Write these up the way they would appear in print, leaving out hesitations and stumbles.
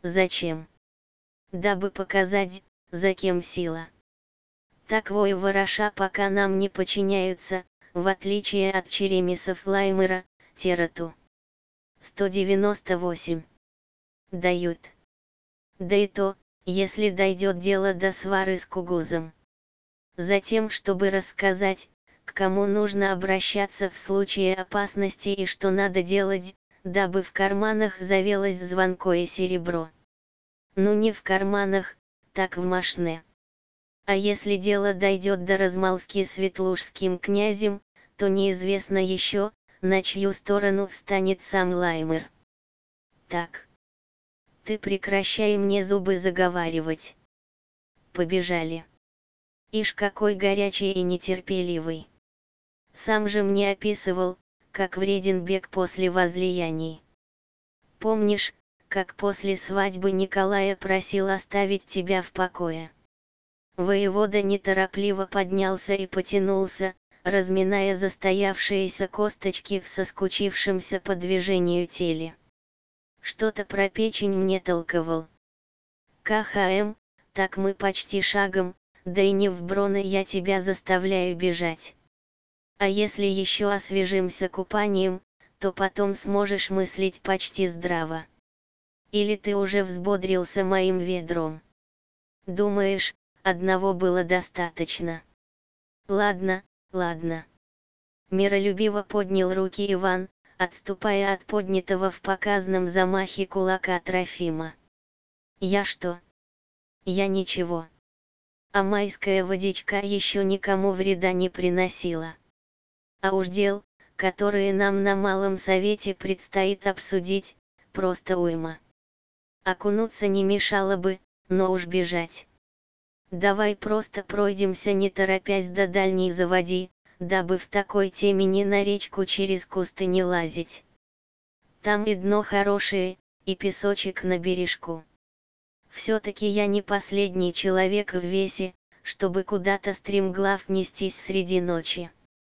Зачем? Дабы показать, за кем сила. Так вороша пока нам не подчиняются, в отличие от черемисов Лаймера, Терату. 198. Дают. Да и то, если дойдет дело до свары с Кугузом. Затем, чтобы рассказать, к кому нужно обращаться в случае опасности и что надо делать, дабы в карманах завелось звонкое серебро. Ну не в карманах, так в мошне. А если дело дойдет до размолвки с ветлужским князем, то неизвестно еще, на чью сторону встанет сам Лаймер. Так. Ты прекращай мне зубы заговаривать. Побежали. Ишь какой горячий и нетерпеливый. Сам же мне описывал, как вреден бег после возлияний. Помнишь, как после свадьбы Николая просил оставить тебя в покое? Воевода неторопливо поднялся и потянулся, разминая застоявшиеся косточки в соскучившемся по движению теле. Что-то про печень мне толковал. КХМ, так мы почти шагом, да и не в броны я тебя заставляю бежать. А если еще освежимся купанием, то потом сможешь мыслить почти здраво. Или ты уже взбодрился моим ведром? Думаешь, одного было достаточно? Ладно, ладно. Миролюбиво поднял руки Иван, отступая от поднятого в показном замахе кулака Трофима. Я что? Я ничего. А майская водичка еще никому вреда не приносила. А уж дел, которые нам на малом совете предстоит обсудить, просто уйма. Окунуться не мешало бы, но уж бежать. Давай просто пройдемся не торопясь до дальней заводи, дабы в такой темени на речку через кусты не лазить. Там и дно хорошее, и песочек на бережку. Все-таки я не последний человек в весе, чтобы куда-то стремглав нестись среди ночи.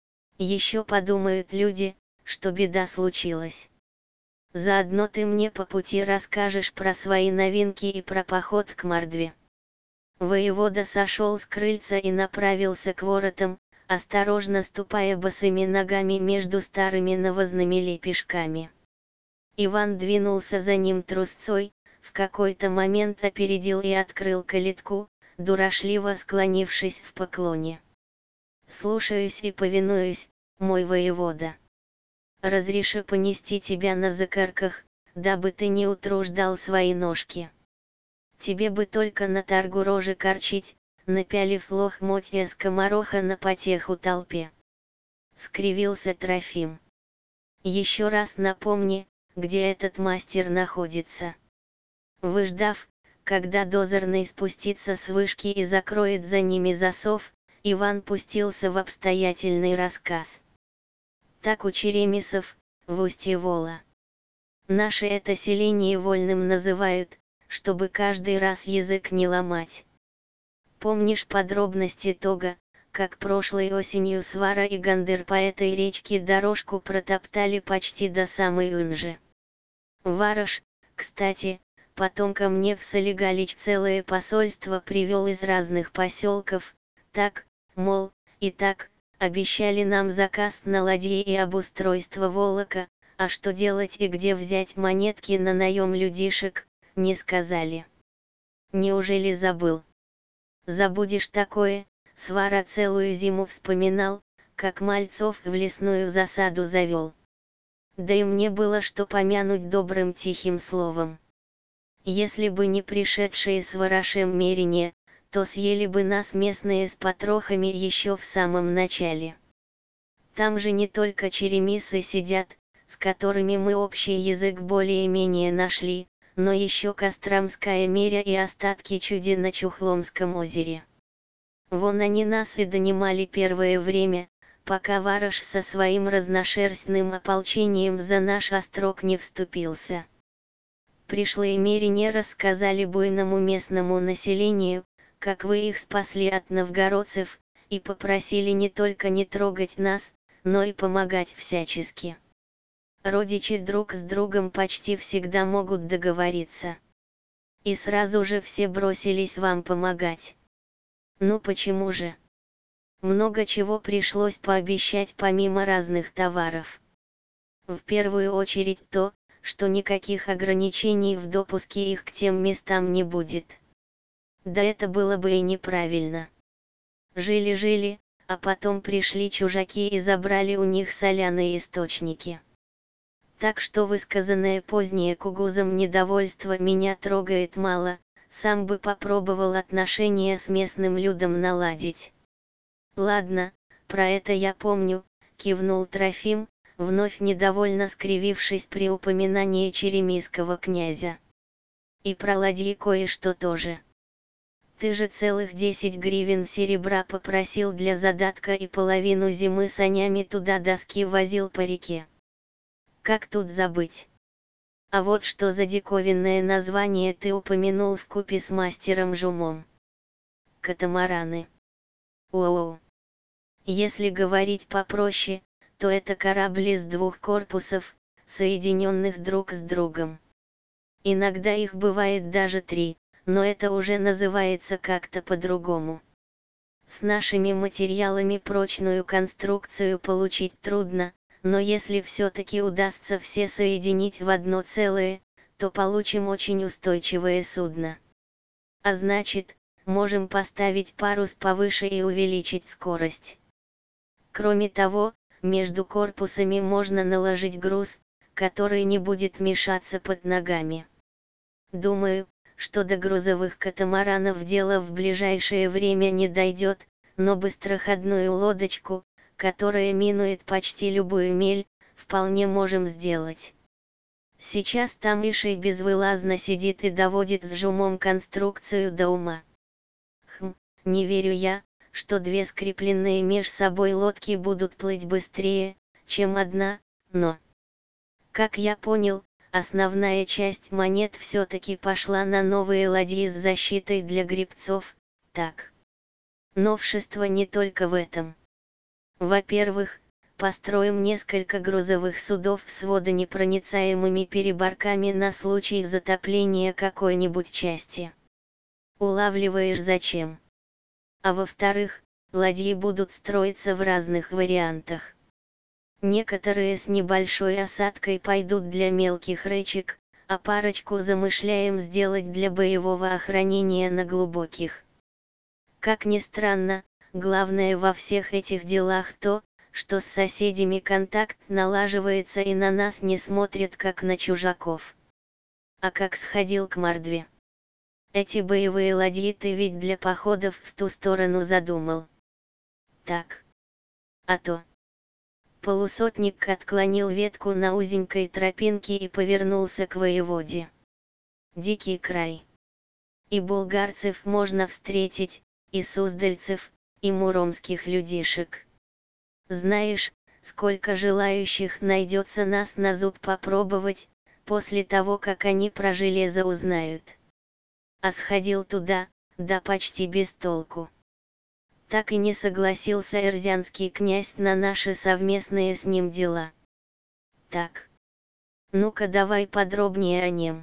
Еще подумают люди, что беда случилась. Заодно ты мне по пути расскажешь про свои новинки и про поход к Мордве. Воевода сошел с крыльца и направился к воротам, осторожно ступая босыми ногами между старыми навозными лепешками. Иван двинулся за ним трусцой, в какой-то момент опередил и открыл калитку, дурашливо склонившись в поклоне. «Слушаюсь и повинуюсь, мой воевода. Разреши понести тебя на закорках, дабы ты не утруждал свои ножки. Тебе бы только на торгу рожи корчить, напялив лохмотья скомороха на потеху толпе». Скривился Трофим. «Еще раз напомни, где этот мастер находится». Выждав, когда дозорный спустится с вышки и закроет за ними засов, Иван пустился в обстоятельный рассказ. Так у черемисов, в устье Вола. Наши это селение вольным называют, чтобы каждый раз язык не ломать. Помнишь подробности того, как прошлой осенью Свара и Гандыр по этой речке дорожку протоптали почти до самой Унжи? Вараш, кстати, потом ко мне в Солигалич целое посольство привел из разных поселков, так, мол, и так, обещали нам заказ на ладьи и обустройство волока, а что делать и где взять монетки на наем людишек, не сказали. Неужели забыл? Забудешь такое? Свара целую зиму вспоминал, как мальцов в лесную засаду завел. Да и мне было что помянуть добрым тихим словом. Если бы не пришедшие с Ворошем мерения, то съели бы нас местные с потрохами еще в самом начале. Там же не только черемисы сидят, с которыми мы общий язык более-менее нашли, но еще Костромская меря и остатки чуди на Чухломском озере. Вон они нас и донимали первое время, пока Вараш со своим разношерстным ополчением за наш острог не вступился. Пришлые мерения рассказали буйному местному населению, как вы их спасли от новгородцев, и попросили не только не трогать нас, но и помогать всячески. Родичи друг с другом почти всегда могут договориться. и сразу же все бросились вам помогать. Ну почему же? Много чего пришлось пообещать помимо разных товаров. В первую очередь то, что никаких ограничений в допуске их к тем местам не будет. Да это было бы и неправильно. Жили-жили, а потом пришли чужаки и забрали у них соляные источники. Так что высказанное позднее Кугузом недовольство меня трогает мало, сам бы попробовал отношения с местным людом наладить. Ладно, про это я помню, кивнул Трофим, вновь недовольно скривившись при упоминании черемисского князя. И про ладьи кое-что тоже. Ты же целых 10 гривен серебра попросил для задатка и половину зимы санями туда доски возил по реке. Как тут забыть? А вот что за диковинное название ты упомянул вкупе с мастером Жумом. Катамараны. Оу. Если говорить попроще, то это корабли с двух корпусов, соединенных друг с другом. Иногда их бывает даже 3, но это уже называется как-то по-другому. С нашими материалами прочную конструкцию получить трудно, но если все-таки удастся все соединить в одно целое, то получим очень устойчивое судно. А значит, можем поставить парус повыше и увеличить скорость. Кроме того, между корпусами можно наложить груз, который не будет мешаться под ногами. Думаю, что до грузовых катамаранов дело в ближайшее время не дойдет, но быстроходную лодочку, которая минует почти любую мель, вполне можем сделать. Сейчас там Ишей безвылазно сидит и доводит с Жумом конструкцию до ума. Не верю я, что 2 скрепленные меж собой лодки будут плыть быстрее, чем одна, но... Как я понял, основная часть монет все-таки пошла на новые ладьи с защитой для гребцов, так. Новшество не только в этом. Во-первых, построим несколько грузовых судов с водонепроницаемыми переборками на случай затопления какой-нибудь части. Улавливаешь зачем? А во-вторых, ладьи будут строиться в разных вариантах. Некоторые с небольшой осадкой пойдут для мелких речек, а парочку замышляем сделать для боевого охранения на глубоких. Как ни странно, главное во всех этих делах то, что с соседями контакт налаживается и на нас не смотрят как на чужаков. А как сходил к мордве? Эти боевые ладьи ты ведь для походов в ту сторону задумал. Так. А то. Полусотник отклонил ветку на узенькой тропинке и повернулся к воеводе. Дикий край. И булгарцев можно встретить, и суздальцев, и муромских людишек. Знаешь, сколько желающих найдется нас на зуб попробовать, после того как они про железо узнают. А сходил туда, да почти без толку. Так и не согласился эрзянский князь на наши совместные с ним дела. Так. Ну-ка давай подробнее о нем.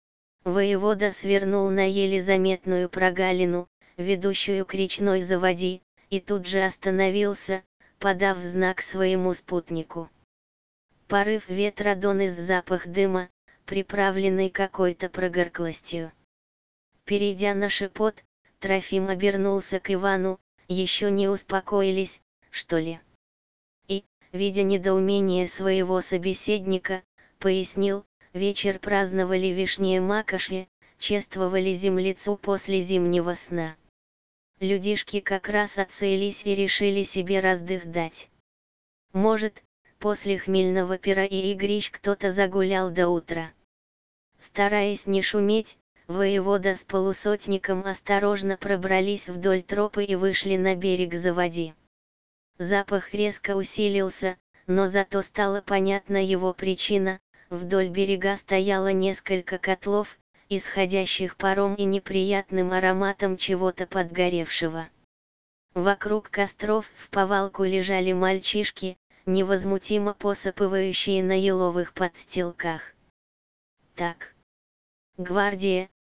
Воевода свернул на еле заметную прогалину, ведущую к речной заводи, и тут же остановился, подав знак своему спутнику. Порыв ветра донес запах дыма, приправленный какой-то прогорклостью. Перейдя на шепот, Трофим обернулся к Ивану. Еще не успокоились, что ли? И, видя недоумение своего собеседника, пояснил, вечер праздновали вишнее макоши, чествовали землицу после зимнего сна. Людишки как раз отцелись и решили себе раздых дать. Может, после хмельного пира и игрищ кто-то загулял до утра. Стараясь не шуметь, воевода с полусотником осторожно пробрались вдоль тропы и вышли на берег заводи. Запах резко усилился, но зато стала понятна его причина. Вдоль берега стояло несколько котлов, исходящих паром и неприятным ароматом чего-то подгоревшего. Вокруг костров в повалку лежали мальчишки, невозмутимо посапывающие на еловых подстилках. Так. Гвардия,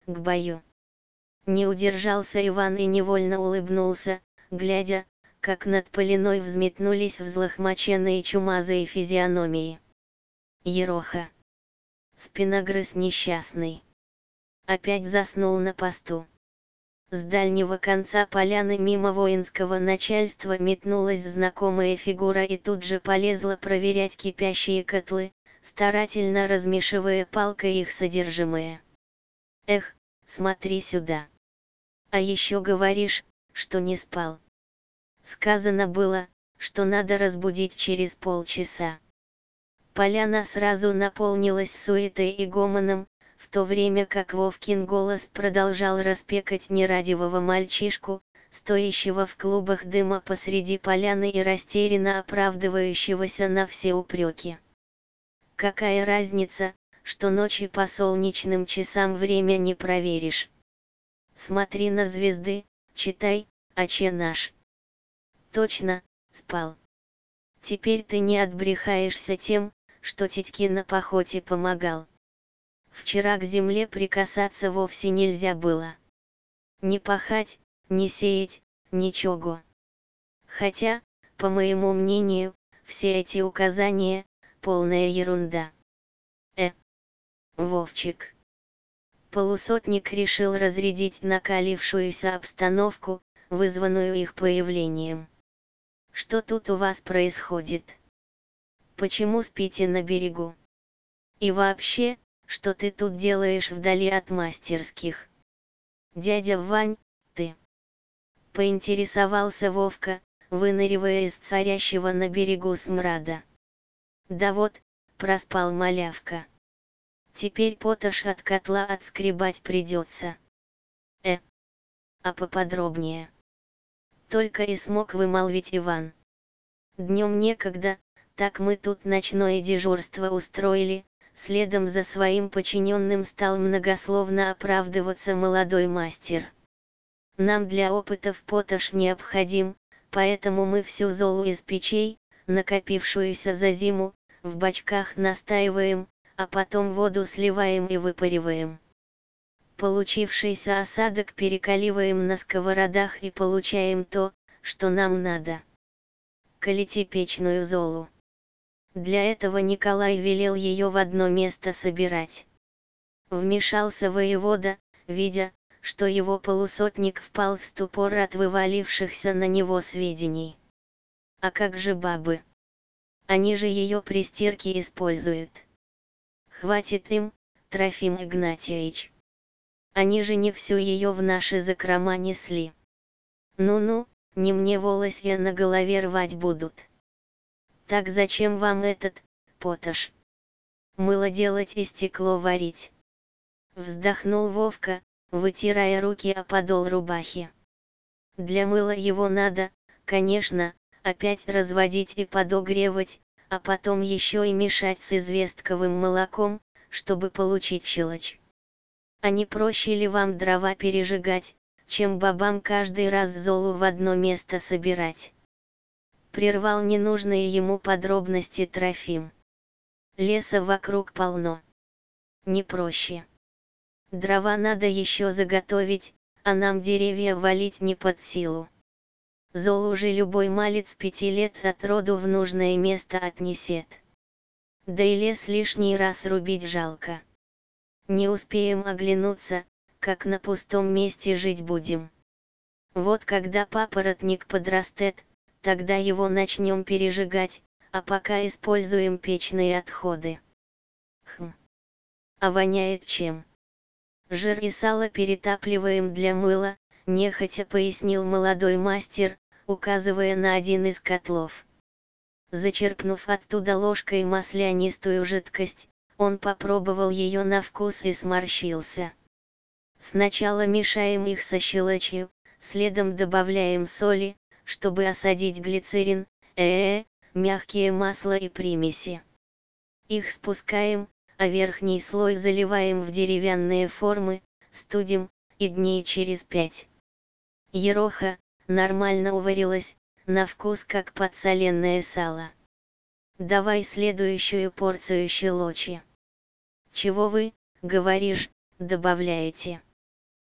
к бою. Не удержался Иван и невольно улыбнулся, глядя, как над Полиной взметнулись взлохмаченные чумазые физиономии. Ероха. Спиногрыз несчастный. Опять заснул на посту. С дальнего конца поляны мимо воинского начальства метнулась знакомая фигура и тут же полезла проверять кипящие котлы, старательно размешивая палкой их содержимое. Эх, смотри сюда. А еще говоришь, что не спал. Сказано было, что надо разбудить через полчаса. Поляна сразу наполнилась суетой и гомоном, в то время как Вовкин голос продолжал распекать нерадивого мальчишку, стоящего в клубах дыма посреди поляны и растерянно оправдывающегося на все упреки. Какая разница, что ночью по солнечным часам время не проверишь? Смотри на звезды, читай, Отче наш. Точно, спал. Теперь ты не отбрехаешься тем, что титьки на пахоте помогал. Вчера к земле прикасаться вовсе нельзя было. Не пахать, не сеять, ничего. Хотя, по моему мнению, все эти указания – полная ерунда. Вовчик. Полусотник решил разрядить накалившуюся обстановку, вызванную их появлением. Что тут у вас происходит? Почему спите на берегу? И вообще, что ты тут делаешь вдали от мастерских? Дядя Вань, ты? Поинтересовался Вовка, выныривая из царящего на берегу смрада. Да вот, проспал малявка. Теперь поташ от котла отскребать придется. А поподробнее? Только и смог вымолвить Иван. Днем некогда, так мы тут ночное дежурство устроили, следом за своим подчиненным стал многословно оправдываться молодой мастер. Нам для опытов поташ необходим, поэтому мы всю золу из печей, накопившуюся за зиму, в бачках настаиваем, а потом воду сливаем и выпариваем. Получившийся осадок перекаливаем на сковородах и получаем то, что нам надо. Калите печную золу. Для этого Николай велел ее в одно место собирать. Вмешался воевода, видя, что его полусотник впал в ступор от вывалившихся на него сведений. А как же бабы? Они же ее при стирке используют. Хватит им, Трофим Игнатьевич. Они же не всю ее в наши закрома несли. Ну-ну, не мне волосья на голове рвать будут. Так зачем вам этот, поташ? Мыло делать и стекло варить. Вздохнул Вовка, вытирая руки о подол рубахи. Для мыла его надо, конечно, опять разводить и подогревать, а потом еще и мешать с известковым молоком, чтобы получить щелочь. А не проще ли вам дрова пережигать, чем бабам каждый раз золу в одно место собирать? Прервал ненужные ему подробности Трофим. Леса вокруг полно. Не проще. Дрова надо еще заготовить, а нам деревья валить не под силу. Золу же любой малец 5 лет от роду в нужное место отнесет. Да и лес лишний раз рубить жалко. Не успеем оглянуться, как на пустом месте жить будем. Вот когда папоротник подрастет, тогда его начнем пережигать, а пока используем печные отходы. А воняет чем? Жир и сало перетапливаем для мыла, нехотя пояснил молодой мастер, указывая на один из котлов. Зачерпнув оттуда ложкой маслянистую жидкость, он попробовал ее на вкус и сморщился. Сначала мешаем их со щелочью, следом добавляем соли, чтобы осадить глицерин, мягкие масла и примеси. Их спускаем, а верхний слой заливаем в деревянные формы, студим, и дней через 5. Ероха нормально уварилась, на вкус как подсоленное сало. Давай следующую порцию щелочи. Чего вы, говоришь, добавляете?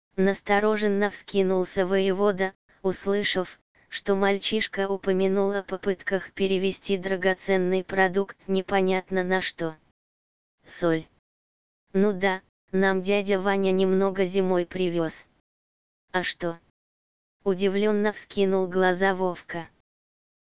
Настороженно вскинулся воевода, услышав, что мальчишка упомянул о попытках перевести драгоценный продукт непонятно на что. Соль. Ну да, нам дядя Ваня немного зимой привез. А что? Удивленно вскинул глаза Вовка.